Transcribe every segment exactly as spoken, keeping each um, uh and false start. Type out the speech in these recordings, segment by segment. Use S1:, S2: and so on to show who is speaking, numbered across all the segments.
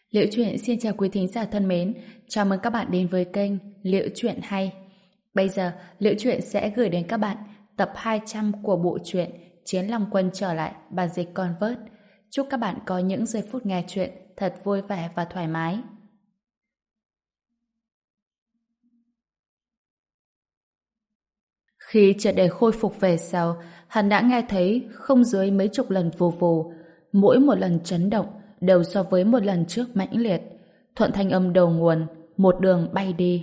S1: Liễu Chuyện xin chào quý thính giả thân mến, chào mừng các bạn đến với kênh Liễu Chuyện Hay. Bây giờ, Liễu Chuyện sẽ gửi đến các bạn tập hai trăm của bộ truyện Chiến Long Quân trở lại, bản dịch Convert. Chúc các bạn có những giây phút nghe chuyện thật vui vẻ và thoải mái. Khi triệt để khôi phục về sau, hắn đã nghe thấy không dưới mấy chục lần vù vù, mỗi một lần chấn động đều so với một lần trước mãnh liệt. Thuận thanh âm đầu nguồn, một đường bay đi.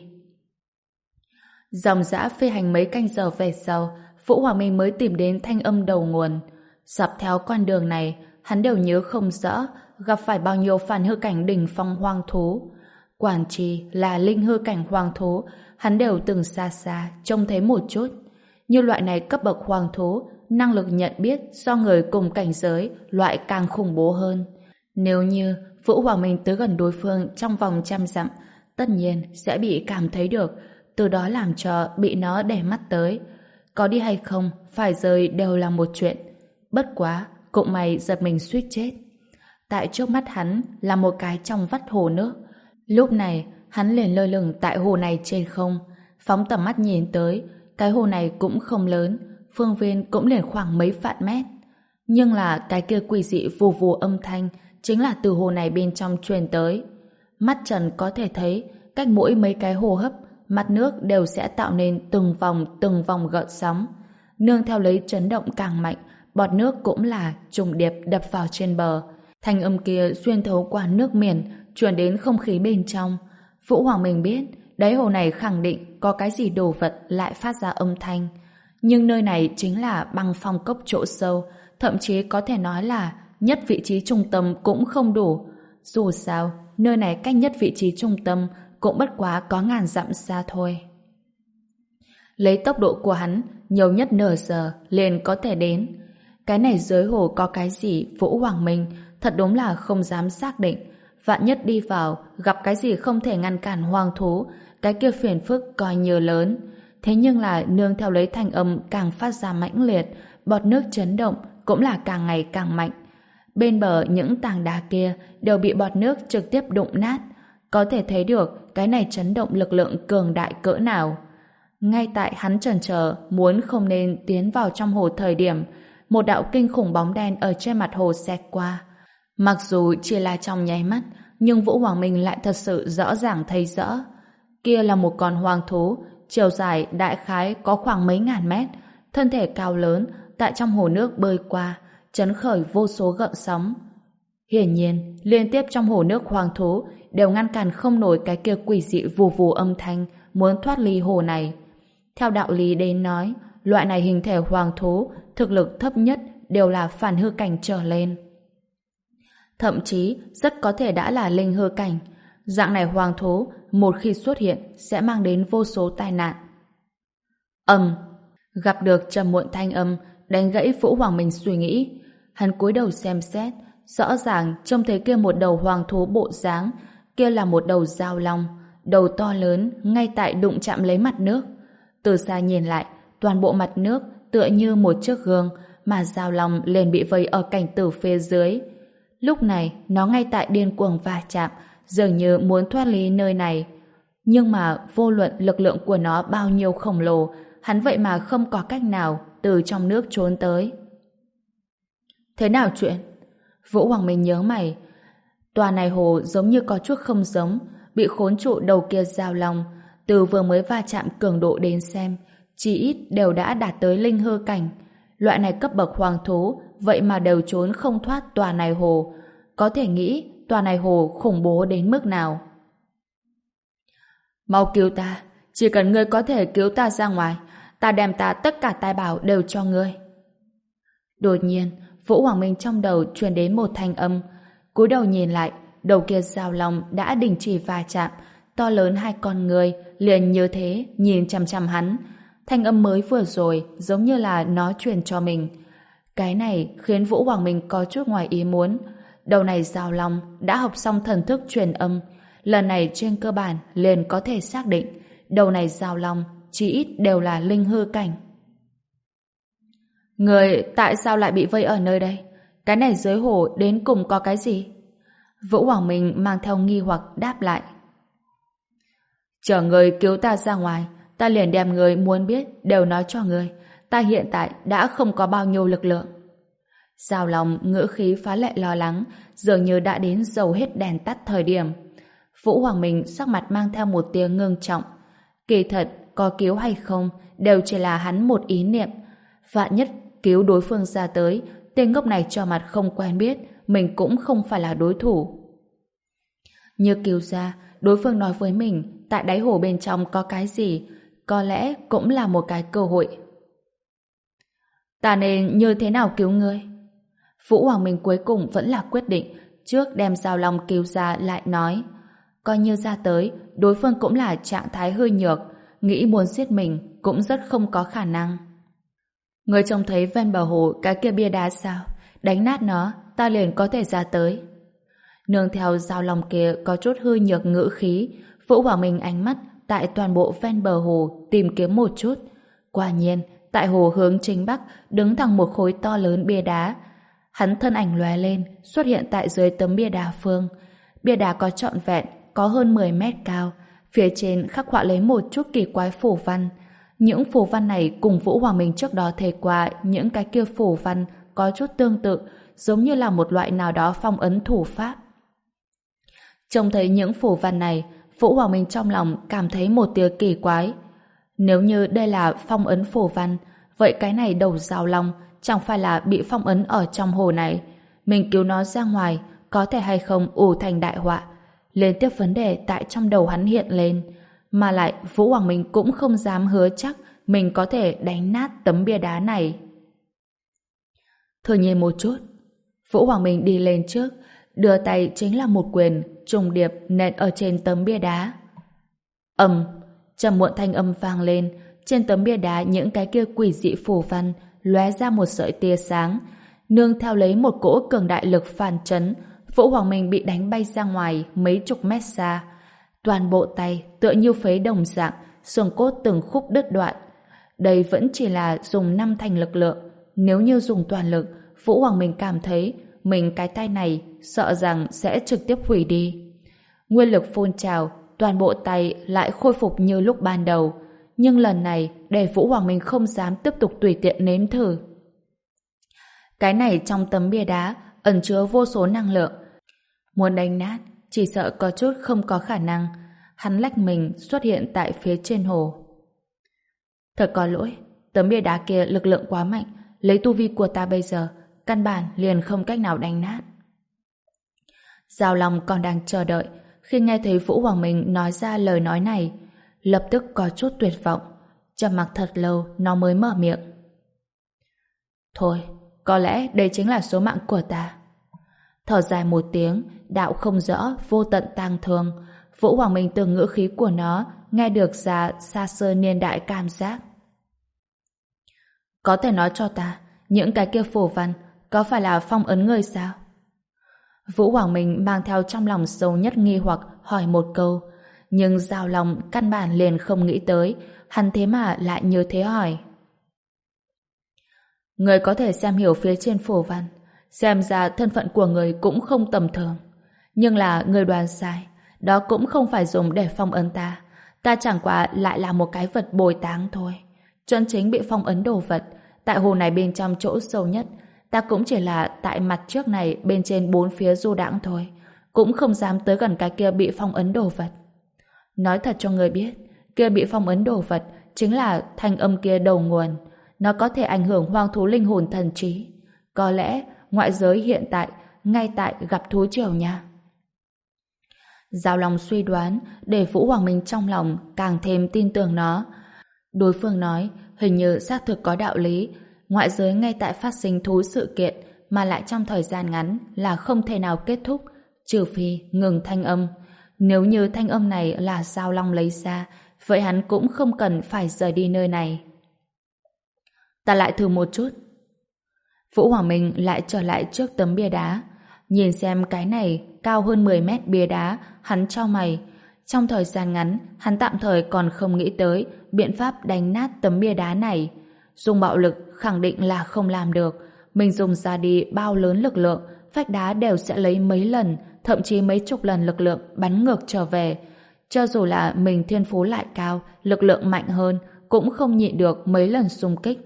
S1: Dòng dã phi hành mấy canh giờ về sau, Vũ Hoàng Minh mới tìm đến thanh âm đầu nguồn. Dọc theo con đường này, hắn đều nhớ không rõ gặp phải bao nhiêu phản hư cảnh đỉnh phong hoang thú. Quản chi là linh hư cảnh hoang thú, hắn đều từng xa xa trông thấy một chút. Như loại này cấp bậc hoang thú, năng lực nhận biết do người cùng cảnh giới loại càng khủng bố hơn. Nếu như Vũ Hoàng Minh tới gần đối phương trong vòng trăm dặm, tất nhiên sẽ bị cảm thấy được, từ đó làm cho bị nó để mắt tới. Có đi hay không, phải rời đều là một chuyện. Bất quá, cũng may giật mình suýt chết. Tại trước mắt hắn là một cái trong vắt hồ nước. Lúc này, hắn liền lơ lửng tại hồ này trên không. Phóng tầm mắt nhìn tới, cái hồ này cũng không lớn, phương viên cũng liền khoảng mấy vạn mét. Nhưng là cái kia quỷ dị vù vù âm thanh chính là từ hồ này bên trong truyền tới. Mắt trần có thể thấy, cách mỗi mấy cái hô hấp, mặt nước đều sẽ tạo nên từng vòng từng vòng gợn sóng. Nương theo lấy chấn động càng mạnh, bọt nước cũng là trùng điệp đập vào trên bờ. Thanh âm kia xuyên thấu qua nước biển, truyền đến không khí bên trong. Vũ Hoàng Minh biết, đáy hồ này khẳng định có cái gì đồ vật lại phát ra âm thanh. Nhưng nơi này chính là băng phong cốc chỗ sâu, thậm chí có thể nói là nhất vị trí trung tâm cũng không đủ. Dù sao, nơi này cách nhất vị trí trung tâm cũng bất quá có ngàn dặm xa thôi. Lấy tốc độ của hắn, nhiều nhất nửa giờ liền có thể đến. Cái này dưới hồ có cái gì Vũ Hoàng Minh thật đúng là không dám xác định. Vạn nhất đi vào, gặp cái gì không thể ngăn cản hoang thú, cái kia phiền phức coi như lớn. Thế nhưng là nương theo lấy thanh âm càng phát ra mãnh liệt, bọt nước chấn động cũng là càng ngày càng mạnh. Bên bờ những tảng đá kia đều bị bọt nước trực tiếp đụng nát. Có thể thấy được cái này chấn động lực lượng cường đại cỡ nào. Ngay tại hắn chần chờ muốn không nên tiến vào trong hồ thời điểm, một đạo kinh khủng bóng đen ở trên mặt hồ xẹt qua. Mặc dù chỉ là trong nháy mắt, nhưng Vũ Hoàng Minh lại thật sự rõ ràng thấy rõ. Kia là một con hoang thú, chiều dài đại khái có khoảng mấy ngàn mét, thân thể cao lớn, tại trong hồ nước bơi qua, chấn khởi vô số gợn sóng. Hiển nhiên, liên tiếp trong hồ nước hoang thú đều ngăn cản không nổi cái kia quỷ dị vù vù âm thanh muốn thoát ly hồ này. Theo đạo lý đến nói, loại này hình thể hoang thú thực lực thấp nhất đều là phản hư cảnh trở lên. Thậm chí rất có thể đã là linh hư cảnh. Dạng này hoang thú một khi xuất hiện sẽ mang đến vô số tai nạn. Ầm, gặp được trầm muộn thanh âm đánh gãy Vũ Hoàng Minh suy nghĩ. Hắn cúi đầu xem xét, rõ ràng trông thấy kia một đầu hoang thú bộ dáng, kia là một đầu dao long, đầu to lớn ngay tại đụng chạm lấy mặt nước. Từ xa nhìn lại, toàn bộ mặt nước tựa như một chiếc gương, mà dao long liền bị vây ở cảnh tử phía dưới. Lúc này, nó ngay tại điên cuồng va chạm, dường như muốn thoát ly nơi này. Nhưng mà vô luận lực lượng của nó bao nhiêu khổng lồ, hắn vậy mà không có cách nào từ trong nước trốn tới. Thế nào chuyện? Vũ Hoàng Minh nhớ mày. Tòa này hồ giống như có chút không giống, bị khốn trụ đầu kia dao long. Từ vừa mới va chạm cường độ đến xem, chỉ ít đều đã đạt tới linh hư cảnh. Loại này cấp bậc hoàng thú, vậy mà đều trốn không thoát tòa này hồ. Có thể nghĩ tòa này hồ khủng bố đến mức nào. Mau cứu ta, chỉ cần ngươi có thể cứu ta ra ngoài, ta đem ta tất cả tài bảo đều cho ngươi. Đột nhiên, Vũ Hoàng Minh trong đầu truyền đến một thanh âm. Cúi đầu nhìn lại, đầu kia dao long đã đình chỉ va chạm, to lớn hai con người liền như thế nhìn chằm chằm hắn. Thanh âm mới vừa rồi giống như là nó truyền cho mình. Cái này khiến Vũ Hoàng Minh có chút ngoài ý muốn. Đầu này dao long đã học xong thần thức truyền âm, lần này trên cơ bản liền có thể xác định đầu này dao long chỉ ít đều là linh hư cảnh. Người tại sao lại bị vây ở nơi đây? Cái này dưới hồ đến cùng có cái gì? Vũ Hoàng Minh mang theo nghi hoặc đáp lại. Chờ người cứu ta ra ngoài, ta liền đem người muốn biết đều nói cho người. Ta hiện tại đã không có bao nhiêu lực lượng. Giao Long ngữ khí phá lệ lo lắng, dường như đã đến dầu hết đèn tắt thời điểm. Vũ Hoàng Minh sắc mặt mang theo một tia ngưng trọng. Kỳ thật, có cứu hay không, đều chỉ là hắn một ý niệm. Vạn nhất cứu đối phương ra tới, tên ngốc này cho mặt không quen biết, mình cũng không phải là đối thủ. Như cứu ra, đối phương nói với mình, tại đáy hồ bên trong có cái gì, có lẽ cũng là một cái cơ hội. Ta nên như thế nào cứu ngươi? Vũ Hoàng Minh cuối cùng vẫn là quyết định, trước đem Giao Long cứu ra lại nói. Coi như ra tới, đối phương cũng là trạng thái hơi nhược, nghĩ muốn giết mình cũng rất không có khả năng. Ngươi trông thấy ven bờ hồ cái kia bia đá sao? Đánh nát nó, ta liền có thể ra tới. Nương theo Giao Long kia có chút hư nhược ngữ khí, Vũ Hoàng Minh ánh mắt tại toàn bộ ven bờ hồ tìm kiếm một chút. Quả nhiên, tại hồ hướng chính bắc đứng thẳng một khối to lớn bia đá. Hắn thân ảnh lóe lên, xuất hiện tại dưới tấm bia đá phương. Bia đá có trọn vẹn, có hơn mười mét cao. Phía trên khắc họa lấy một chút kỳ quái phù văn. Những phù văn này cùng Vũ Hoàng Minh trước đó thấy qua những cái kia phù văn có chút tương tự, giống như là một loại nào đó phong ấn thủ pháp. Trông thấy những phù văn này, Vũ Hoàng Minh trong lòng cảm thấy một tia kỳ quái. Nếu như đây là phong ấn phù văn, vậy cái này đầu Giao Long chẳng phải là bị phong ấn ở trong hồ này. Mình cứu nó ra ngoài, có thể hay không ủ thành đại họa. Liên tiếp vấn đề tại trong đầu hắn hiện lên, mà lại Vũ Hoàng Minh cũng không dám hứa chắc mình có thể đánh nát tấm bia đá này. Thử nhìn một chút. Vũ Hoàng Minh đi lên trước, đưa tay chính là một quyền trùng điệp nện ở trên tấm bia đá. Ầm, trầm muộn thanh âm vang lên, trên tấm bia đá những cái kia quỷ dị phù văn lóe ra một sợi tia sáng, nương theo lấy một cỗ cường đại lực phản chấn, Vũ Hoàng Minh bị đánh bay ra ngoài mấy chục mét xa. Toàn bộ tay tựa như phế đồng dạng, xương cốt từng khúc đứt đoạn. Đây vẫn chỉ là dùng năm thành lực lượng, nếu như dùng toàn lực, Vũ Hoàng Minh cảm thấy mình cái tay này sợ rằng sẽ trực tiếp hủy đi. Nguyên lực phun trào, toàn bộ tay lại khôi phục như lúc ban đầu, nhưng lần này để Vũ Hoàng Minh không dám tiếp tục tùy tiện nếm thử. Cái này trong tấm bia đá ẩn chứa vô số năng lượng, muốn đánh nát chỉ sợ có chút không có khả năng. Hắn lách mình xuất hiện tại phía trên hồ. Thật có lỗi, tấm bia đá kia lực lượng quá mạnh, lấy tu vi của ta bây giờ căn bản liền không cách nào đánh nát. Giao Long còn đang chờ đợi, khi nghe thấy Vũ Hoàng Minh nói ra lời nói này, lập tức có chút tuyệt vọng. Trầm mặc thật lâu nó mới mở miệng. Thôi, có lẽ đây chính là số mạng của ta. Thở dài một tiếng, đạo không rõ, vô tận tang thương. Vũ Hoàng Minh từ ngữ khí của nó nghe được ra xa xưa niên đại cảm giác. Có thể nói cho ta, những cái kia phù văn có phải là phong ấn người sao? Vũ Hoàng Minh mang theo trong lòng sâu nhất nghi hoặc hỏi một câu, nhưng Giao Long căn bản liền không nghĩ tới, hắn thế mà lại như thế hỏi. Người có thể xem hiểu phía trên phù văn, xem ra thân phận của người cũng không tầm thường, nhưng là người đoán sai, đó cũng không phải dùng để phong ấn ta, ta chẳng qua lại là một cái vật bồi táng thôi. Chân chính bị phong ấn đồ vật, tại hồ này bên trong chỗ sâu nhất, ta cũng chỉ là tại mặt trước này bên trên bốn phía du đãng thôi, cũng không dám tới gần cái kia bị phong ấn đồ vật. Nói thật cho người biết, kia bị phong ấn đồ vật chính là thanh âm kia đầu nguồn, nó có thể ảnh hưởng hoang thú linh hồn thần trí. Có lẽ ngoại giới hiện tại ngay tại gặp thú triều nha. Giao Long suy đoán để Vũ Hoàng Minh trong lòng càng thêm tin tưởng nó. Đối phương nói hình như xác thực có đạo lý, ngoại giới ngay tại phát sinh thú sự kiện mà lại trong thời gian ngắn là không thể nào kết thúc, trừ phi ngừng thanh âm. Nếu như thanh âm này là Giao Long lấy ra, vậy hắn cũng không cần phải rời đi nơi này. Ta lại thử một chút. Vũ Hoàng Minh lại trở lại trước tấm bia đá, nhìn xem cái này cao hơn mười mét bia đá, hắn chau mày. Trong thời gian ngắn, hắn tạm thời còn không nghĩ tới biện pháp đánh nát tấm bia đá này. Dùng bạo lực khẳng định là không làm được. Mình dùng ra đi bao lớn lực lượng, vách đá đều sẽ lấy mấy lần, thậm chí mấy chục lần lực lượng bắn ngược trở về. Cho dù là mình thiên phú lại cao, lực lượng mạnh hơn, cũng không nhịn được mấy lần xung kích.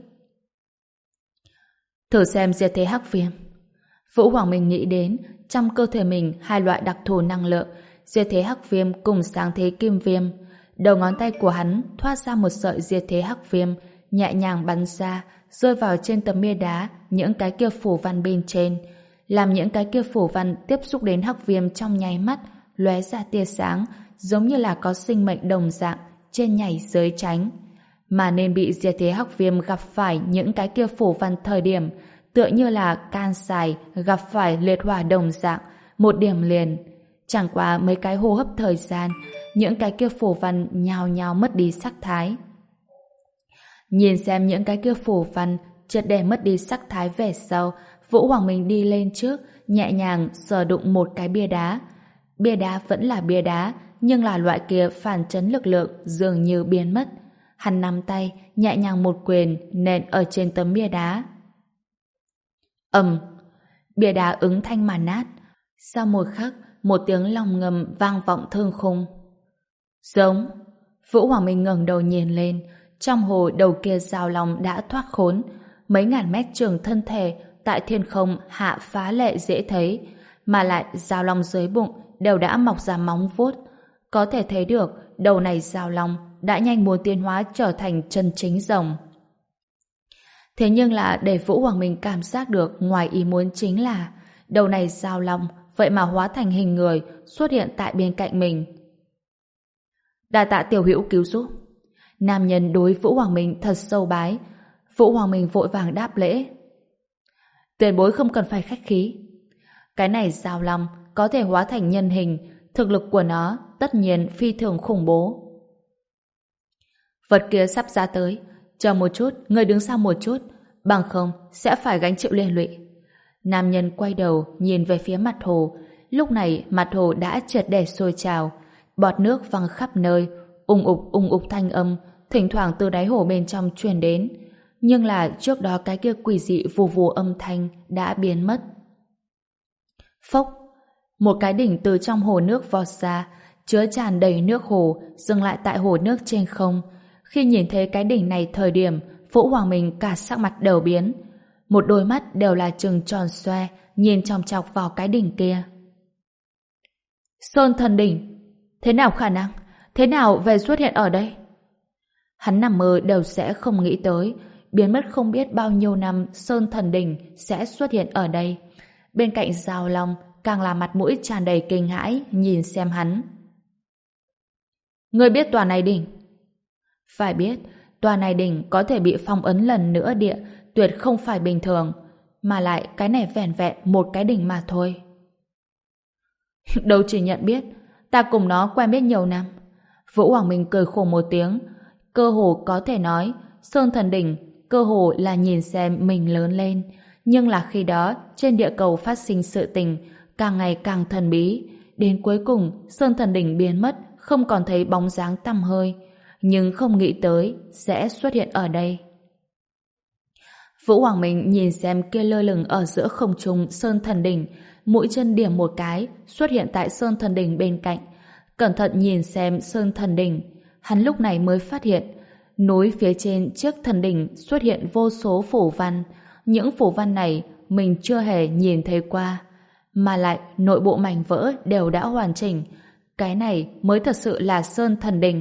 S1: Thử xem diệt thế hắc viêm. Vũ Hoàng Minh nghĩ đến, trong cơ thể mình hai loại đặc thù năng lượng, diệt thế hắc viêm cùng sáng thế kim viêm. Đầu ngón tay của hắn thoát ra một sợi diệt thế hắc viêm, nhẹ nhàng bắn ra, rơi vào trên tấm bia đá, những cái kia phủ văn bên trên, làm những cái kia phủ văn tiếp xúc đến hắc viêm trong nháy mắt, lóe ra tia sáng, giống như là có sinh mệnh đồng dạng, trên nhảy dưới tránh. Mà nên bị diệt thế hắc viêm gặp phải những cái kia phủ văn thời điểm, tựa như là can xài gặp phải liệt hỏa đồng dạng, một điểm liền. Chẳng qua mấy cái hô hấp thời gian, những cái kia phủ văn nhào nhào mất đi sắc thái. Nhìn xem những cái kia phủ văn chợt để mất đi sắc thái về sau, Vũ Hoàng Minh đi lên trước, nhẹ nhàng sờ đụng một cái bia đá. Bia đá vẫn là bia đá, nhưng là loại kia phản chấn lực lượng dường như biến mất. Hắn nắm tay, nhẹ nhàng một quyền nện ở trên tấm bia đá. Ầm, bia đá ứng thanh mà nát. Sau một khắc, một tiếng long ngầm vang vọng thương khung. Giống. Vũ Hoàng Minh ngẩng đầu nhìn lên, trong hồ đầu kia giao long đã thoát khốn, mấy ngàn mét trường thân thể tại thiên không hạ phá lệ dễ thấy, mà lại giao long dưới bụng đều đã mọc ra móng vuốt. Có thể thấy được đầu này giao long đã nhanh muốn tiến hóa trở thành chân chính rồng. Thế nhưng là để Vũ Hoàng Minh cảm giác được ngoài ý muốn chính là đầu này giao long vậy mà hóa thành hình người xuất hiện tại bên cạnh mình. Đa tạ tiểu hữu cứu giúp. Nam nhân đối Vũ Hoàng Minh thật sâu bái. Vũ Hoàng Minh vội vàng đáp lễ. Tiền bối không cần phải khách khí. Cái này giao long có thể hóa thành nhân hình, thực lực của nó tất nhiên phi thường khủng bố. Vật kia sắp ra tới, chờ một chút, người đứng sau một chút, bằng không sẽ phải gánh chịu liên lụy. Nam nhân quay đầu nhìn về phía mặt hồ. Lúc này mặt hồ đã triệt để sôi trào, bọt nước văng khắp nơi, ùng ục ùng ục thanh âm thỉnh thoảng từ đáy hồ bên trong truyền đến. Nhưng là trước đó cái kia quỷ dị vù vù âm thanh đã biến mất. Phốc, một cái đỉnh từ trong hồ nước vọt ra, chứa tràn đầy nước hồ, dừng lại tại hồ nước trên không. Khi nhìn thấy cái đỉnh này thời điểm, Vũ Hoàng Minh cả sắc mặt đều biến. Một đôi mắt đều là trừng tròn xoe, nhìn chòng chọc vào cái đỉnh kia. Sơn thần đỉnh, thế nào khả năng? Thế nào về xuất hiện ở đây? Hắn nằm mơ đều sẽ không nghĩ tới, biến mất không biết bao nhiêu năm Sơn thần đỉnh sẽ xuất hiện ở đây. Bên cạnh Giao Long càng là mặt mũi tràn đầy kinh hãi nhìn xem hắn. Ngươi biết tòa này đỉnh? Phải biết, tòa này đỉnh có thể bị phong ấn lần nữa địa, tuyệt không phải bình thường, mà lại cái này vẻn vẹn một cái đỉnh mà thôi. Đâu chỉ nhận biết, ta cùng nó quen biết nhiều năm. Vũ Hoàng Minh cười khổ một tiếng, cơ hồ có thể nói Sơn thần đỉnh cơ hồ là nhìn xem mình lớn lên, nhưng là khi đó trên địa cầu phát sinh sự tình càng ngày càng thần bí, đến cuối cùng Sơn thần đỉnh biến mất, không còn thấy bóng dáng tăm hơi, nhưng không nghĩ tới sẽ xuất hiện ở đây. Vũ Hoàng Minh nhìn xem kia lơ lửng ở giữa không trung Sơn thần đỉnh, mũi chân điểm một cái xuất hiện tại Sơn thần đỉnh bên cạnh, cẩn thận nhìn xem Sơn thần đỉnh, hắn lúc này mới phát hiện núi phía trên chiếc thần đỉnh xuất hiện vô số phù văn. Những phù văn này mình chưa hề nhìn thấy qua, mà lại nội bộ mảnh vỡ đều đã hoàn chỉnh. Cái này mới thật sự là Sơn thần đỉnh.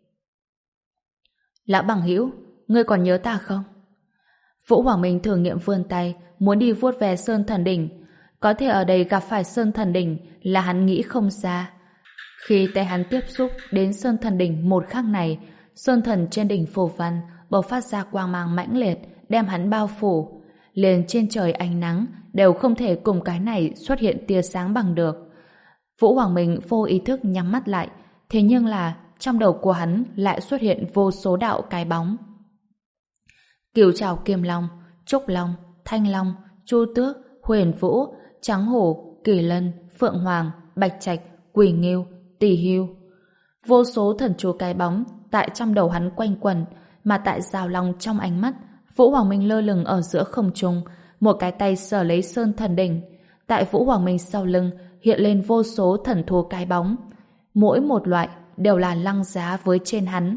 S1: Lão bằng hữu, ngươi còn nhớ ta không? Vũ Hoàng Minh thử nghiệm vươn tay muốn đi vuốt về Sơn thần đỉnh. Có thể ở đây gặp phải Sơn thần đỉnh là hắn nghĩ không ra. Khi tay hắn tiếp xúc đến Sơn thần đỉnh một khắc này, Sơn thần trên đỉnh phù văn bộc phát ra quang mang mãnh liệt, đem hắn bao phủ. Liền trên trời ánh nắng đều không thể cùng cái này xuất hiện tia sáng bằng được. Vũ Hoàng Minh vô ý thức nhắm mắt lại, thế nhưng là trong đầu của hắn lại xuất hiện vô số đạo cái bóng. Cửu trảo Kim Long, Trúc Long, Thanh Long, Chu Tước, Huyền Vũ, Trắng Hổ, Kỳ Lân, Phượng Hoàng, Bạch Trạch, Quỷ Ngưu, Tỳ Hưu. Vô số thần chú cái bóng tại trong đầu hắn quanh quẩn, mà tại Giao Long trong ánh mắt, Vũ Hoàng Minh lơ lửng ở giữa không trung, một cái tay sờ lấy Sơn thần đỉnh. Tại Vũ Hoàng Minh sau lưng hiện lên vô số thần thú cái bóng. Mỗi một loại đều là lăng giá với trên hắn.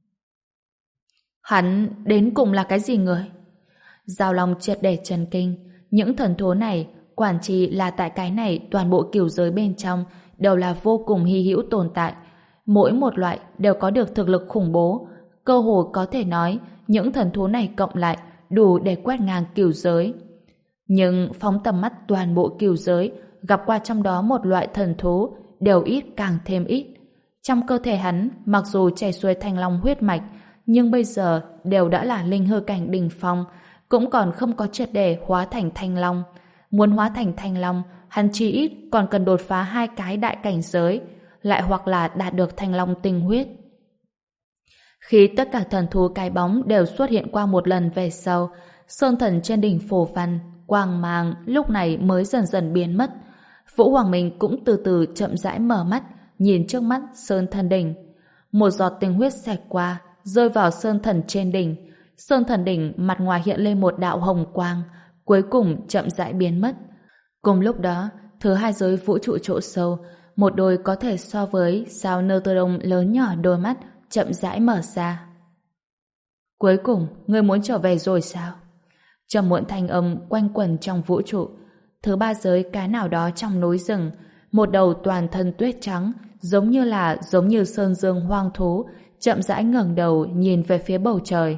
S1: Hắn đến cùng là cái gì người? Giao Long triệt để chấn kinh. Những thần thú này, quản trị là tại cái này toàn bộ cửu giới bên trong đều là vô cùng hy hữu tồn tại. Mỗi một loại đều có được thực lực khủng bố. Cơ hồ có thể nói những thần thú này cộng lại đủ để quét ngang cửu giới. Nhưng phóng tầm mắt toàn bộ cửu giới, gặp qua trong đó một loại thần thú đều ít càng thêm ít. Trong cơ thể hắn mặc dù chảy xuôi thanh long huyết mạch, nhưng bây giờ đều đã là linh hư cảnh đỉnh phong, cũng còn không có triệt để hóa thành thanh long. Muốn hóa thành thanh long, hắn chỉ ít còn cần đột phá hai cái đại cảnh giới, lại hoặc là đạt được thanh long tinh huyết. Khi tất cả thần thú cái bóng đều xuất hiện qua một lần về sau, sơn thần trên đỉnh phổ văn, quang mang lúc này mới dần dần biến mất. Vũ Hoàng Minh cũng từ từ chậm rãi mở mắt, nhìn trước mắt sơn thần đỉnh. Một giọt tinh huyết xẹt qua, rơi vào sơn thần trên đỉnh. Sơn thần đỉnh mặt ngoài hiện lên một đạo hồng quang, cuối cùng chậm rãi biến mất. Cùng lúc đó, thứ hai giới vũ trụ chỗ sâu, một đôi có thể so với sao nơ tơ đông lớn nhỏ đôi mắt chậm rãi mở ra. Cuối cùng, ngươi muốn trở về rồi sao? Trầm muộn thanh âm quanh quẩn trong vũ trụ. Thứ ba giới cái nào đó trong núi rừng, một đầu toàn thân tuyết trắng, giống như là giống như sơn dương hoang thú, chậm rãi ngẩng đầu nhìn về phía bầu trời.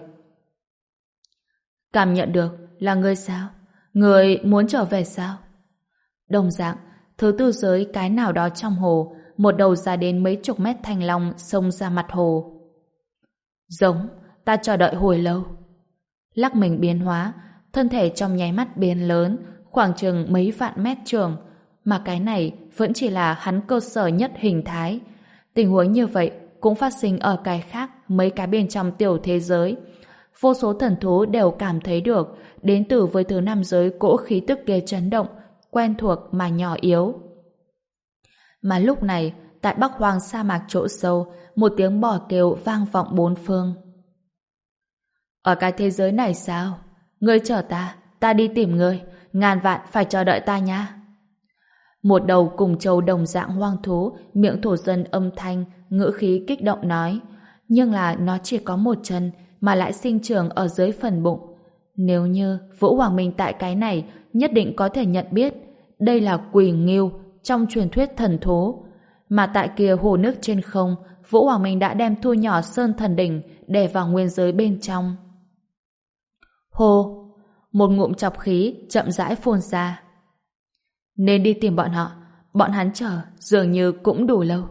S1: Cảm nhận được là ngươi sao? Ngươi muốn trở về sao? Đồng dạng, thứ tư giới cái nào đó trong hồ, một đầu dài đến mấy chục mét thanh long xông ra mặt hồ. Giống, ta chờ đợi hồi lâu. Lắc mình biến hóa, thân thể trong nháy mắt biến lớn, khoảng chừng mấy vạn mét trường, mà cái này vẫn chỉ là hắn cơ sở nhất hình thái. Tình huống như vậy cũng phát sinh ở cái khác, mấy cái bên trong tiểu thế giới. Vô số thần thú đều cảm thấy được đến từ với thứ năm giới cỗ khí tức kia chấn động, quen thuộc mà nhỏ yếu. Mà lúc này, tại Bắc Hoang sa mạc chỗ sâu, một tiếng bò kêu vang vọng bốn phương. Ở cái thế giới này sao? Ngươi chờ ta, ta đi tìm ngươi, ngàn vạn phải chờ đợi ta nha. Một đầu cùng châu đồng dạng hoang thú, miệng thổ dân âm thanh, ngữ khí kích động nói, nhưng là nó chỉ có một chân mà lại sinh trưởng ở dưới phần bụng. Nếu như Vũ Hoàng Minh tại cái này nhất định có thể nhận biết đây là Quỷ Ngưu trong truyền thuyết thần thú. Mà tại kia hồ nước trên không, Vũ Hoàng Minh đã đem thu nhỏ sơn thần đỉnh để vào nguyên giới bên trong. Hô! Một ngụm chọc khí chậm rãi phun ra. Nên đi tìm bọn họ, bọn hắn chờ dường như cũng đủ lâu.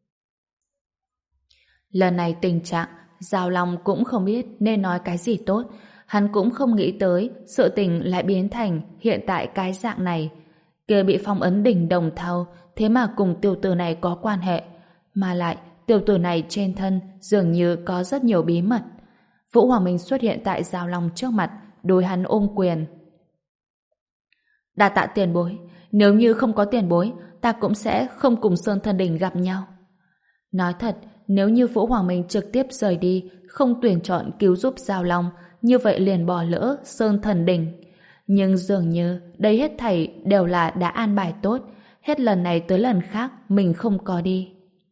S1: Lần này tình trạng Giao Long cũng không biết nên nói cái gì tốt. Hắn cũng không nghĩ tới sự tình lại biến thành hiện tại cái dạng này. Kia bị phong ấn đỉnh đồng thau, thế mà cùng tiểu tử này có quan hệ. Mà lại tiểu tử này trên thân dường như có rất nhiều bí mật. Vũ Hoàng Minh xuất hiện tại Giao Long trước mặt, đối hắn ôm quyền. Đa tạ tiền bối, nếu như không có tiền bối, ta cũng sẽ không cùng Sơn Thần Đỉnh gặp nhau. Nói thật, nếu như Vũ Hoàng Minh trực tiếp rời đi, không tuyển chọn cứu giúp Giao Long, như vậy liền bỏ lỡ Sơn Thần Đỉnh. Nhưng dường như đây hết thảy đều là đã an bài tốt, hết lần này tới lần khác mình không có đi.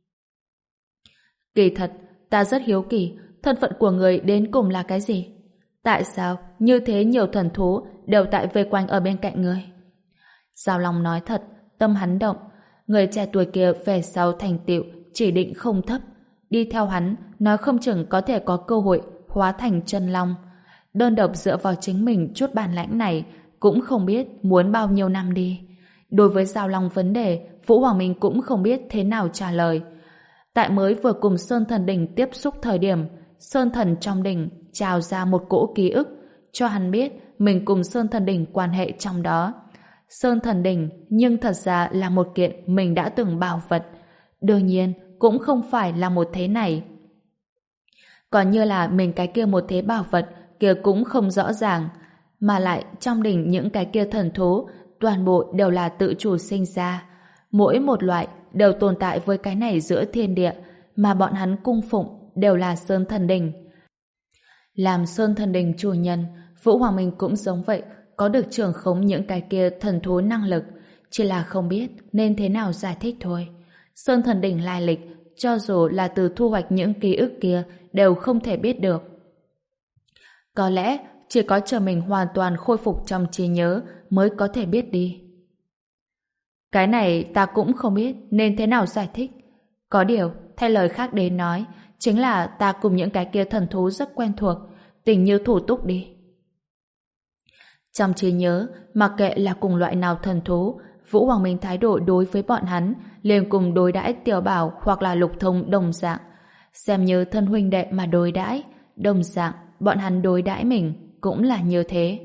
S1: Kỳ thật, ta rất hiếu kỳ, thân phận của người đến cùng là cái gì? Tại sao như thế nhiều thần thú đều tại vây quanh ở bên cạnh người? Giao Long nói thật, tâm hắn động. Người trẻ tuổi kia về sau thành tựu chỉ định không thấp. Đi theo hắn, nói không chừng có thể có cơ hội hóa thành chân long. Đơn độc dựa vào chính mình chút bản lãnh này, cũng không biết muốn bao nhiêu năm đi. Đối với Giao Long vấn đề, Vũ Hoàng Minh cũng không biết thế nào trả lời. Tại mới vừa cùng Sơn Thần Đỉnh tiếp xúc thời điểm, Sơn Thần trong đỉnh trào ra một cỗ ký ức, cho hắn biết mình cùng Sơn Thần Đỉnh quan hệ trong đó. Sơn Thần Đỉnh nhưng thật ra là một kiện mình đã từng bảo vật. Đương nhiên, cũng không phải là một thế này. Còn như là mình cái kia một thế bảo vật kia cũng không rõ ràng. Mà lại trong đỉnh những cái kia thần thú toàn bộ đều là tự chủ sinh ra. Mỗi một loại đều tồn tại với cái này giữa thiên địa, mà bọn hắn cung phụng đều là Sơn Thần Đỉnh. Làm Sơn Thần Đỉnh chủ nhân, Vũ Hoàng Minh cũng giống vậy, có được trưởng khống những cái kia thần thú năng lực. chỉ là không biết nên thế nào giải thích thôi. Sơn Thần Đỉnh lai lịch, cho dù là từ thu hoạch những ký ức kia đều không thể biết được. Có lẽ chỉ có chờ mình hoàn toàn khôi phục trong trí nhớ mới có thể biết đi. Cái này ta cũng không biết nên thế nào giải thích. Có điều, thay lời khác đến nói, chính là ta cùng những cái kia thần thú rất quen thuộc, tình như thủ túc đi. Trong trí nhớ, mặc kệ là cùng loại nào thần thú, Vũ Hoàng Minh thái độ đối với bọn hắn liền cùng đối đãi Tiểu Bảo hoặc là Lục Thông đồng dạng, xem như thân huynh đệ mà đối đãi, đồng dạng bọn hắn đối đãi mình cũng là như thế.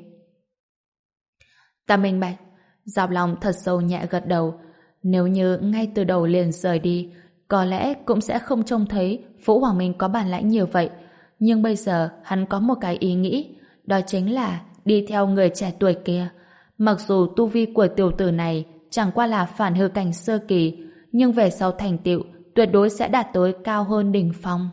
S1: Ta minh bạch. Giao Long thật sâu nhẹ gật đầu. Nếu như ngay từ đầu liền rời đi, có lẽ cũng sẽ không trông thấy Vũ Hoàng Minh có bản lãnh như vậy. Nhưng bây giờ hắn có một cái ý nghĩ, đó chính là đi theo người trẻ tuổi kia. Mặc dù tu vi của tiểu tử này chẳng qua là phản hư cảnh sơ kỳ, nhưng về sau thành tựu tuyệt đối sẽ đạt tới cao hơn đỉnh phong.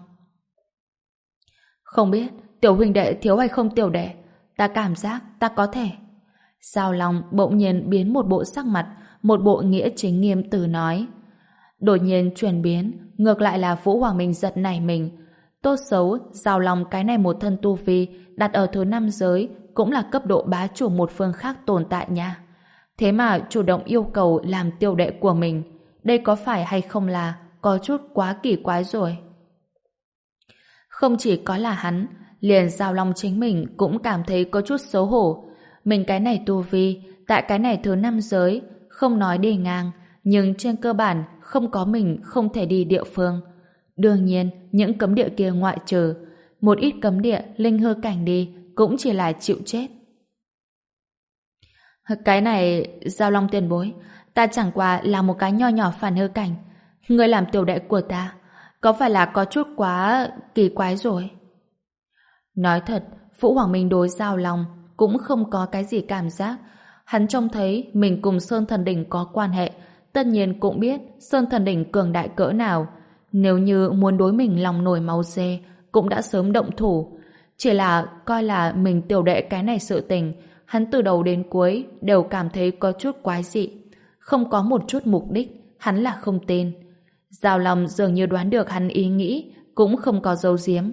S1: Không biết tiểu huynh đệ thiếu hay không tiểu đệ, ta cảm giác ta có thể. Giao Long bỗng nhiên biến một bộ sắc mặt, một bộ nghĩa chính nghiêm từ nói. Đột nhiên chuyển biến, ngược lại là Vũ Hoàng Minh giật nảy mình. Tốt xấu, Giao Long cái này một thân tu vi đặt ở thứ năm giới cũng là cấp độ bá chủ một phương khác tồn tại nha. Thế mà chủ động yêu cầu làm tiểu đệ của mình, đây có phải hay không là có chút quá kỳ quái rồi. Không chỉ có là hắn, liền Giao Long chính mình cũng cảm thấy có chút xấu hổ. Mình cái này tu vi, tại cái này thứ năm giới, không nói đi ngang, nhưng trên cơ bản không có mình không thể đi địa phương. Đương nhiên, những cấm địa kia ngoại trừ, một ít cấm địa linh hư cảnh đi cũng chỉ là chịu chết. Cái này, Giao Long tiền bối, ta chẳng qua là một cái nho nhỏ phản hư cảnh. Ngươi làm tiểu đệ của ta, có phải là có chút quá kỳ quái rồi? Nói thật, Vũ Hoàng Minh đối Giao Long cũng không có cái gì cảm giác. Hắn trông thấy mình cùng Sơn Thần Đỉnh có quan hệ, tất nhiên cũng biết Sơn Thần Đỉnh cường đại cỡ nào. Nếu như muốn đối mình lòng nổi máu dê, cũng đã sớm động thủ. Chỉ là coi là mình tiểu đệ cái này sự tình, hắn từ đầu đến cuối đều cảm thấy có chút quái dị. Không có một chút mục đích, hắn là không tin. Giao Long dường như đoán được hắn ý nghĩ, cũng không có giấu giếm.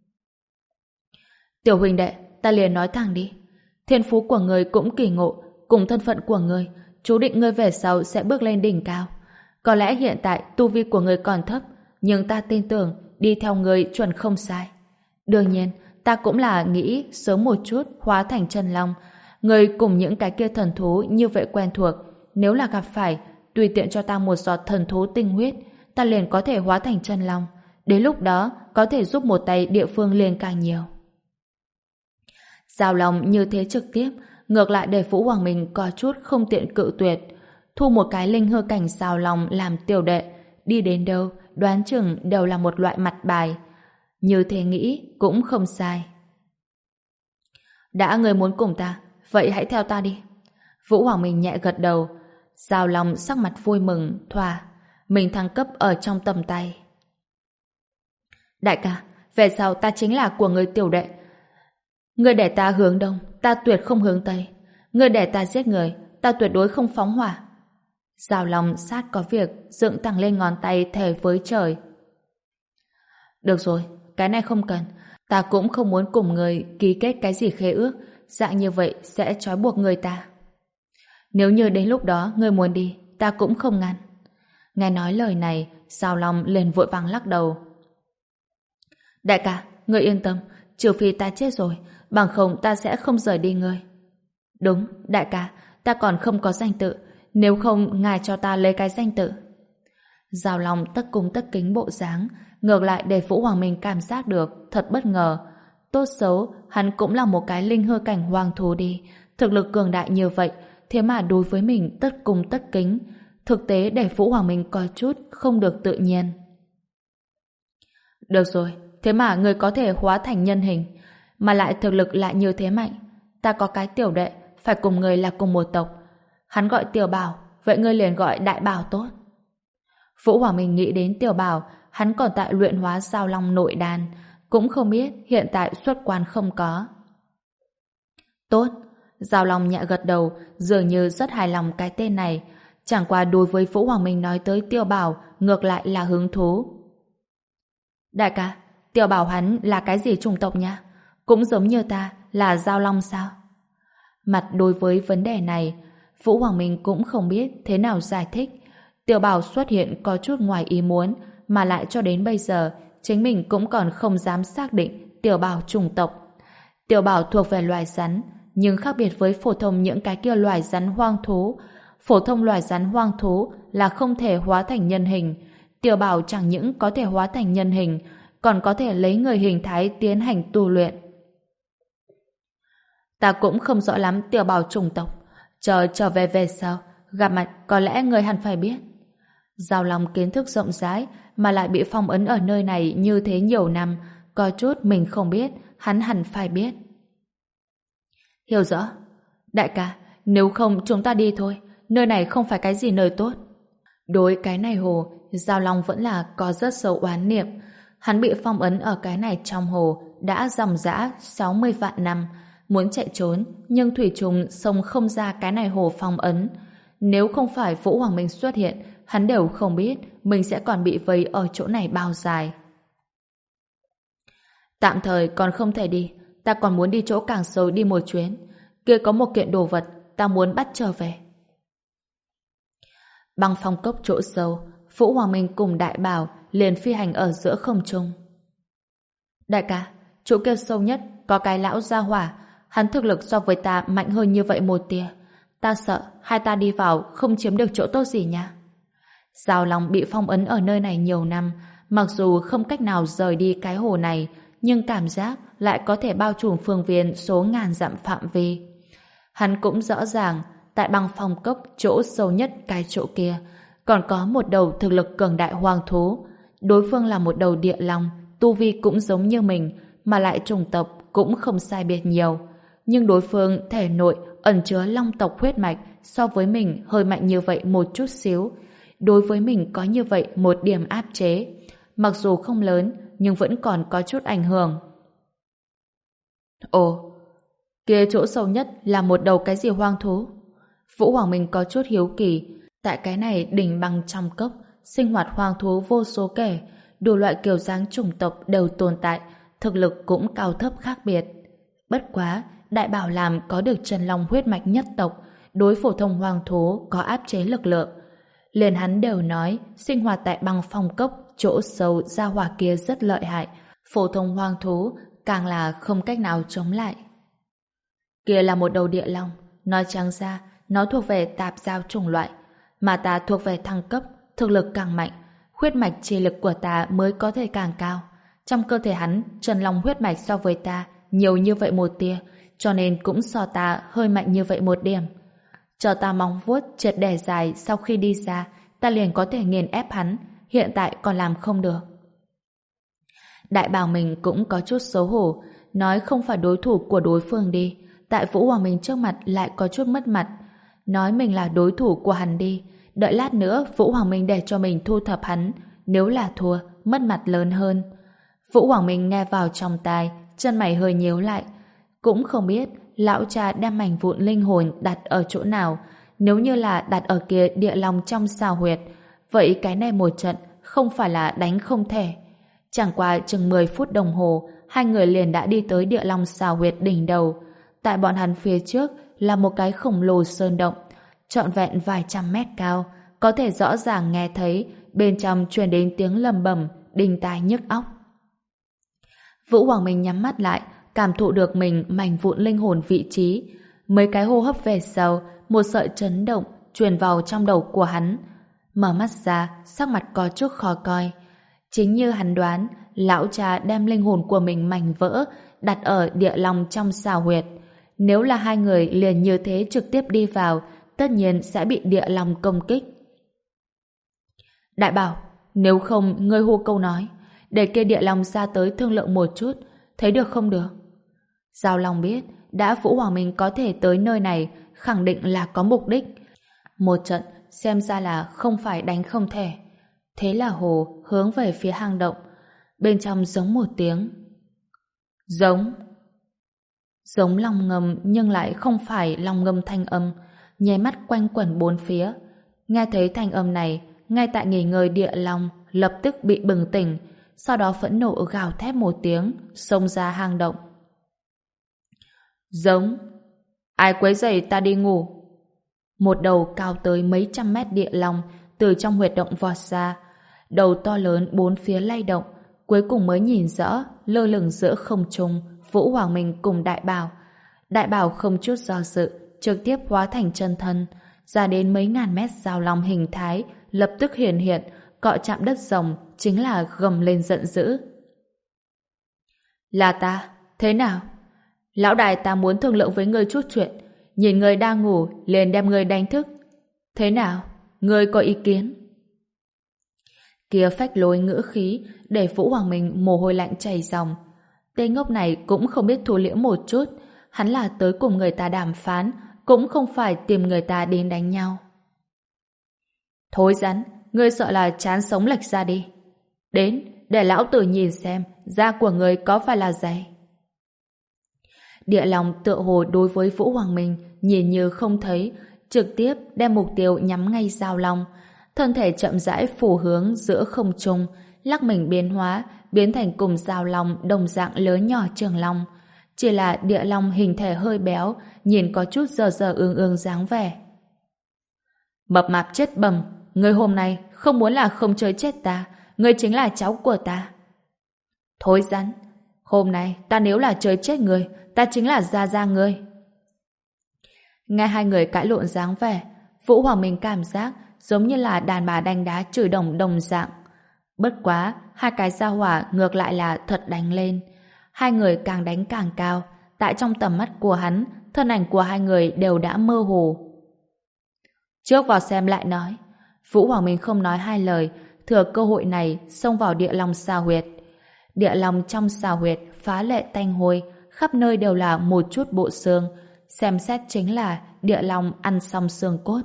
S1: Tiểu huynh đệ, ta liền nói thẳng đi. Thiên phú của người cũng kỳ ngộ, cùng thân phận của người, chú định ngươi về sau sẽ bước lên đỉnh cao. Có lẽ hiện tại tu vi của người còn thấp, nhưng ta tin tưởng đi theo người chuẩn không sai. Đương nhiên, ta cũng là nghĩ sớm một chút hóa thành chân long. Người cùng những cái kia thần thú như vậy quen thuộc, nếu là gặp phải, tùy tiện cho ta một giọt thần thú tinh huyết, ta liền có thể hóa thành chân long. Đến lúc đó, có thể giúp một tay địa phương liền càng nhiều. Giao Long như thế trực tiếp, ngược lại để Vũ Hoàng Minh có chút không tiện cự tuyệt. Thu một cái linh hư cảnh Giao Long làm tiểu đệ, đi đến đâu, đoán chừng đều là một loại mặt bài. Như thế nghĩ cũng không sai. Đã người muốn cùng ta, vậy hãy theo ta đi. Vũ Hoàng Minh nhẹ gật đầu. Giao Long sắc mặt vui mừng, thỏa. Mình thăng cấp ở trong tầm tay. Đại ca, về sau ta chính là của người tiểu đệ. Người để ta hướng đông, ta tuyệt không hướng tây. Người để ta giết người, ta tuyệt đối không phóng hỏa. Giao Long sát có việc dựng thẳng lên ngón tay thề với trời. Được rồi, cái này không cần. Ta cũng không muốn cùng người ký kết cái gì khế ước, dạng như vậy sẽ trói buộc người ta. Nếu như đến lúc đó người muốn đi, ta cũng không ngăn. Nghe nói lời này, Giao Long liền vội vàng lắc đầu. Đại ca, người yên tâm, trừ phi ta chết rồi, bằng không ta sẽ không rời đi ngươi. Đúng, đại ca, ta còn không có danh tự, nếu không ngài cho ta lấy cái danh tự. Giao Long tất cung tất kính bộ dáng, ngược lại để Vũ Hoàng Minh cảm giác được thật bất ngờ. Tốt xấu, hắn cũng là một cái linh hư cảnh hoàng thú đi, thực lực cường đại như vậy, thế mà đối với mình tất cung tất kính, thực tế để Vũ Hoàng Minh có chút không được tự nhiên. Được rồi, thế mà người có thể hóa thành nhân hình, mà lại thực lực lại như thế mạnh. Ta có cái tiểu đệ, phải cùng người là cùng một tộc. Hắn gọi Tiểu Bảo, vậy ngươi liền gọi Đại Bảo tốt. Vũ Hoàng Minh nghĩ đến Tiểu Bảo, hắn còn tại luyện hóa Giao Long nội đan, cũng không biết hiện tại xuất quan không có. Tốt, Giao Long nhẹ gật đầu, dường như rất hài lòng cái tên này. Chẳng qua đối với Vũ Hoàng Minh nói tới Tiêu Bảo ngược lại là hứng thú. Đại ca, Tiêu Bảo hắn là cái gì chủng tộc nha? Cũng giống như ta, là Giao Long sao? Mặt đối với vấn đề này, Vũ Hoàng Minh cũng không biết thế nào giải thích. Tiêu Bảo xuất hiện có chút ngoài ý muốn, mà lại cho đến bây giờ, chính mình cũng còn không dám xác định Tiêu Bảo chủng tộc. Tiêu Bảo thuộc về loài rắn, nhưng khác biệt với phổ thông những cái kia loài rắn hoang thú. Phổ thông loài rắn hoang thú là không thể hóa thành nhân hình. Tiêu Bảo chẳng những có thể hóa thành nhân hình, còn có thể lấy người hình thái tiến hành tu luyện. Ta cũng không rõ lắm Tiêu Bảo chủng tộc. Chờ trở về về sau, gặp mặt có lẽ người hẳn phải biết. Giao Long kiến thức rộng rãi mà lại bị phong ấn ở nơi này như thế nhiều năm, có chút mình không biết, hắn hẳn phải biết. Hiểu rõ. Đại ca, nếu không chúng ta đi thôi, nơi này không phải cái gì nơi tốt. Đối cái này hồ, Giao Long vẫn là có rất sâu oán niệm. Hắn bị phong ấn ở cái này trong hồ đã dòng dã sáu mươi vạn năm, muốn chạy trốn nhưng thủy trùng sông không ra cái này hồ phong ấn. Nếu không phải Vũ Hoàng Minh xuất hiện, hắn đều không biết mình sẽ còn bị vây ở chỗ này bao dài. Tạm thời còn không thể đi, ta còn muốn đi chỗ càng sâu đi một chuyến. Kia có một kiện đồ vật ta muốn bắt trở về. Băng phong cốc chỗ sâu, Vũ Hoàng Minh cùng Đại Bảo liền phi hành ở giữa không trung. Đại ca, chỗ kia sâu nhất có cái lão gia hỏa, hắn thực lực so với ta mạnh hơn như vậy một tia. Ta sợ hai ta đi vào không chiếm được chỗ tốt gì nha. Giao Long bị phong ấn ở nơi này nhiều năm, mặc dù không cách nào rời đi cái hồ này, nhưng cảm giác lại có thể bao trùm phương viên số ngàn dặm phạm vi. Hắn cũng rõ ràng, tại băng phong cốc chỗ sâu nhất cái chỗ kia, còn có một đầu thực lực cường đại hoang thú. Đối phương là một đầu địa long, tu vi cũng giống như mình, mà lại chủng tộc cũng không sai biệt nhiều. Nhưng đối phương thể nội ẩn chứa long tộc huyết mạch so với mình hơi mạnh như vậy một chút xíu. Đối với mình có như vậy một điểm áp chế. Mặc dù không lớn, nhưng vẫn còn có chút ảnh hưởng. Ồ, kia chỗ sâu nhất là một đầu cái gì hoang thú? Vũ Hoàng Minh có chút hiếu kỳ. Tại cái này đỉnh băng trong cốc, sinh hoạt hoang thú vô số kể, đủ loại kiểu dáng chủng tộc đều tồn tại, thực lực cũng cao thấp khác biệt. Bất quá, Đại Bảo làm có được Chân Long huyết mạch nhất tộc, đối phổ thông hoang thú có áp chế lực lượng. Liền hắn đều nói, sinh hoạt tại băng phong cốc, chỗ sâu gia hỏa kia rất lợi hại, phổ thông hoang thú càng là không cách nào chống lại. Kia là một đầu địa long, nói trắng ra, nó thuộc về tạp giao chủng loại, mà ta thuộc về thăng cấp, thực lực càng mạnh, huyết mạch chi lực của ta mới có thể càng cao. Trong cơ thể hắn, Chân Long huyết mạch so với ta nhiều như vậy một tia, cho nên cũng so ta hơi mạnh như vậy một điểm. Cho ta móng vuốt triệt để dài, sau khi đi ra, ta liền có thể nghiền ép hắn, hiện tại còn làm không được. Đại Bảo mình cũng có chút xấu hổ, nói không phải đối thủ của đối phương đi, tại Vũ Hoàng Minh trước mặt lại có chút mất mặt, nói mình là đối thủ của hắn đi, đợi lát nữa Vũ Hoàng Minh để cho mình thu thập hắn, nếu là thua, mất mặt lớn hơn. Vũ Hoàng Minh nghe vào trong tai, chân mày hơi nhíu lại, cũng không biết lão cha đem mảnh vụn linh hồn đặt ở chỗ nào, nếu như là đặt ở kia địa long trong xào huyệt, vậy cái này một trận không phải là đánh không thể. Chẳng qua chừng mười phút đồng hồ, hai người liền đã đi tới địa long xào huyệt đỉnh đầu. Tại bọn hắn phía trước là một cái khổng lồ sơn động, trọn vẹn vài trăm mét cao, có thể rõ ràng nghe thấy bên trong truyền đến tiếng lầm bầm, đinh tai nhức óc. Vũ Hoàng Minh nhắm mắt lại, cảm thụ được mình mảnh vụn linh hồn vị trí. Mấy cái hô hấp về sau, một sợi chấn động truyền vào trong đầu của hắn. Mở mắt ra, sắc mặt có chút khó coi. Chính như hắn đoán, lão cha đem linh hồn của mình mảnh vỡ đặt ở địa long trong xào huyệt. Nếu là hai người liền như thế trực tiếp đi vào, tất nhiên sẽ bị địa long công kích. Đại Bảo, nếu không ngươi hô câu nói, để kia địa long ra tới thương lượng một chút, thấy được không được? Giao Long biết, đã Vũ Hoàng Minh có thể tới nơi này, khẳng định là có mục đích. Một trận, xem ra là không phải đánh không thể. Thế là hồ hướng về phía hang động, bên trong giống một tiếng. Giống. Giống long ngâm nhưng lại không phải long ngâm thanh âm, nháy mắt quanh quẩn bốn phía. Nghe thấy thanh âm này, ngay tại nghỉ ngơi Địa Long lập tức bị bừng tỉnh, sau đó phẫn nộ gào thét một tiếng, xông ra hang động. Giống! Ai quấy rầy ta đi ngủ? Một đầu cao tới mấy trăm mét Địa Long từ trong huyệt động vọt ra, đầu to lớn bốn phía lay động, cuối cùng mới nhìn rõ lơ lửng giữa không trung Vũ Hoàng Minh cùng Đại Bảo. Đại Bảo không chút do dự, trực tiếp hóa thành chân thân, ra đến mấy ngàn mét giao long hình thái, lập tức hiện hiện, cọ chạm đất rồng, chính là gầm lên giận dữ. Là ta, thế nào? Lão đại ta muốn thương lượng với ngươi chút chuyện, nhìn ngươi đang ngủ, liền đem ngươi đánh thức. Thế nào? Ngươi có ý kiến? Kia phách lối ngữ khí, để Vũ Hoàng Minh mồ hôi lạnh chảy ròng. Tên ngốc này cũng không biết thu liễm một chút, hắn là tới cùng người ta đàm phán, cũng không phải tìm người ta đến đánh nhau. Thối rắn, ngươi sợ là chán sống lệch ra đi. Đến, để lão tử nhìn xem, da của ngươi có phải là dày. Địa Long tựa hồ đối với Vũ Hoàng Minh nhìn như không thấy, trực tiếp đem mục tiêu nhắm ngay Giao Long. Thân thể chậm rãi phủ hướng giữa không trung, lắc mình biến hóa, biến thành cùng Giao Long đồng dạng lớn nhỏ trường long. Chỉ là Địa Long hình thể hơi béo, nhìn có chút dờ dờ ương ương dáng vẻ. Mập mạp chết bầm, ngươi hôm nay không muốn là không chơi chết ta, ngươi chính là cháu của ta. Thôi rắn, hôm nay ta nếu là chơi chết ngươi, ta chính là gia gia ngươi. Nghe hai người cãi lộn dáng vẻ, Vũ Hoàng Minh cảm giác giống như là đàn bà đánh đá chửi đồng đồng dạng. Bất quá, hai cái gia hỏa ngược lại là thật đánh lên. Hai người càng đánh càng cao, tại trong tầm mắt của hắn, thân ảnh của hai người đều đã mơ hồ. Trước vào xem lại nói. Vũ Hoàng Minh không nói hai lời, thừa cơ hội này xông vào Địa Long xào huyệt. Địa Long trong xào huyệt phá lệ tanh hôi, khắp nơi đều là một chút bộ xương, xem xét chính là Địa Long ăn xong xương cốt.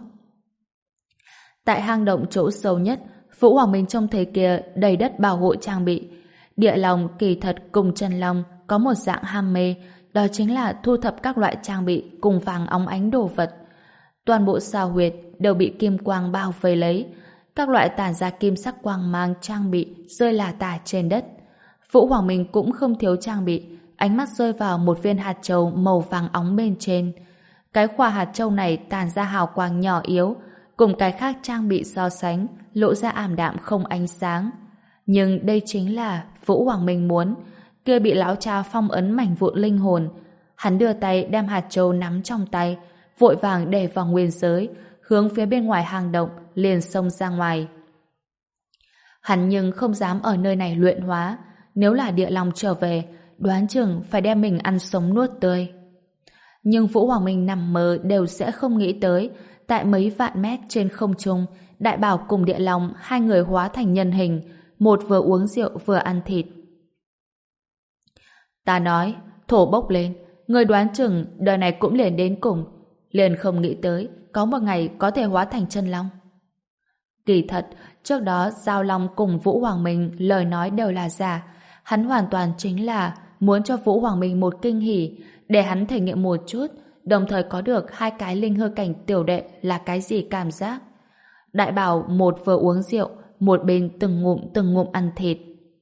S1: Tại hang động chỗ sâu nhất, Vũ Hoàng Minh trông thấy kia đầy đất bảo hộ trang bị. Địa Long kỳ thật cùng chân long có một dạng ham mê, đó chính là thu thập các loại trang bị cùng vàng óng ánh đồ vật. Toàn bộ xào huyệt đều bị kim quang bao vây lấy, các loại tản ra kim sắc quang mang trang bị rơi lả tả trên đất. Vũ Hoàng Minh cũng không thiếu trang bị, ánh mắt rơi vào một viên hạt châu màu vàng óng bên trên. Cái khoa hạt châu này tản ra hào quang nhỏ yếu, cùng cái khác trang bị so sánh, lộ ra ảm đạm không ánh sáng. Nhưng đây chính là Vũ Hoàng Minh muốn, kia bị lão cha phong ấn mảnh vụn linh hồn. Hắn đưa tay đem hạt châu nắm trong tay, vội vàng để vào nguyên giới, hướng phía bên ngoài hang động, liền xông ra ngoài. Hắn nhưng không dám ở nơi này luyện hóa, nếu là Địa Long trở về, đoán chừng phải đem mình ăn sống nuốt tươi. Nhưng Vũ Hoàng Minh nằm mơ đều sẽ không nghĩ tới, tại mấy vạn mét trên không trung, Đại Bảo cùng Địa Long hai người hóa thành nhân hình, một vừa uống rượu vừa ăn thịt. Ta nói, thổ bốc lên, người đoán chừng đời này cũng liền đến cùng, liền không nghĩ tới có một ngày có thể hóa thành chân long. Kỳ thật, trước đó Giao Long cùng Vũ Hoàng Minh lời nói đều là giả, hắn hoàn toàn chính là muốn cho Vũ Hoàng Minh một kinh hỉ, để hắn thể nghiệm một chút, đồng thời có được hai cái linh hư cảnh tiểu đệ là cái gì cảm giác. Đại Bảo một vừa uống rượu, một bên từng ngụm từng ngụm ăn thịt.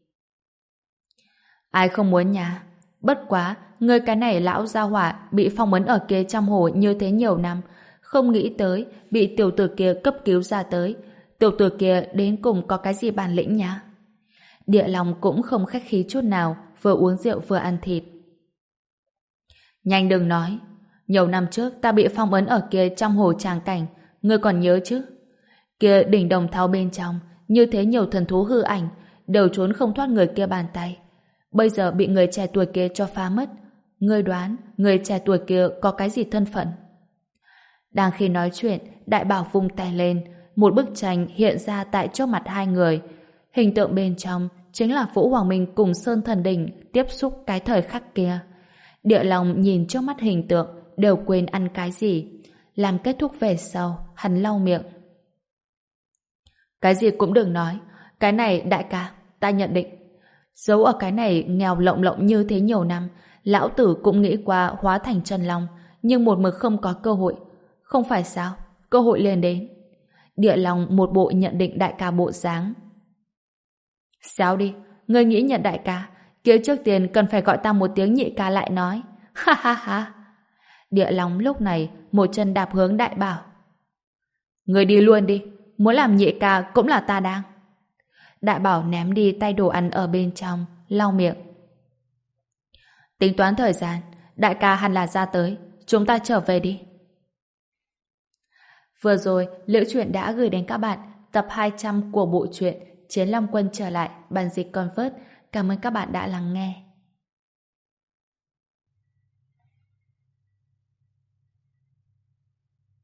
S1: Ai không muốn nhà? Bất quá, người cái này lão gia hỏa bị phong ấn ở kia trong hồ như thế nhiều năm, không nghĩ tới bị tiểu tử kia cấp cứu ra tới. Tiểu tử kia đến cùng có cái gì bản lĩnh nhá? Địa Long cũng không khách khí chút nào, vừa uống rượu vừa ăn thịt. Nhanh đừng nói, nhiều năm trước ta bị phong ấn ở kia trong hồ tràng cảnh, ngươi còn nhớ chứ? Kia đỉnh đồng thau bên trong, như thế nhiều thần thú hư ảnh, đều trốn không thoát người kia bàn tay. Bây giờ bị người trẻ tuổi kia cho phá mất. Ngươi đoán, người trẻ tuổi kia có cái gì thân phận? Đang khi nói chuyện, Đại Bảo vung tay lên, một bức tranh hiện ra tại trước mặt hai người. Hình tượng bên trong chính là Vũ Hoàng Minh cùng Sơn Thần Đỉnh tiếp xúc cái thời khắc kia. Địa Long nhìn trước mắt hình tượng, đều quên ăn cái gì. Làm kết thúc về sau, hắn lau miệng. Cái gì cũng đừng nói, cái này đại ca, ta nhận định. Giấu ở cái này nghèo lộng lộng như thế nhiều năm, lão tử cũng nghĩ qua hóa thành chân long, nhưng một mực không có cơ hội. Không phải sao, cơ hội liền đến. Địa Long một bộ nhận định đại ca bộ dáng. Sao đi, ngươi nghĩ nhận đại ca, kia trước tiên cần phải gọi ta một tiếng nhị ca lại nói. Ha ha ha. Địa Long lúc này một chân đạp hướng Đại Bảo. Ngươi đi luôn đi, muốn làm nhị ca cũng là ta đang. Đại Bảo ném đi tay đồ ăn ở bên trong, lau miệng. Tính toán thời gian, đại ca hẳn là ra tới, chúng ta trở về đi. Vừa rồi, Liễu Chuyện đã gửi đến các bạn tập hai trăm của bộ truyện Chiến Long Quân trở lại, bản dịch Convert. Cảm ơn các bạn đã lắng nghe.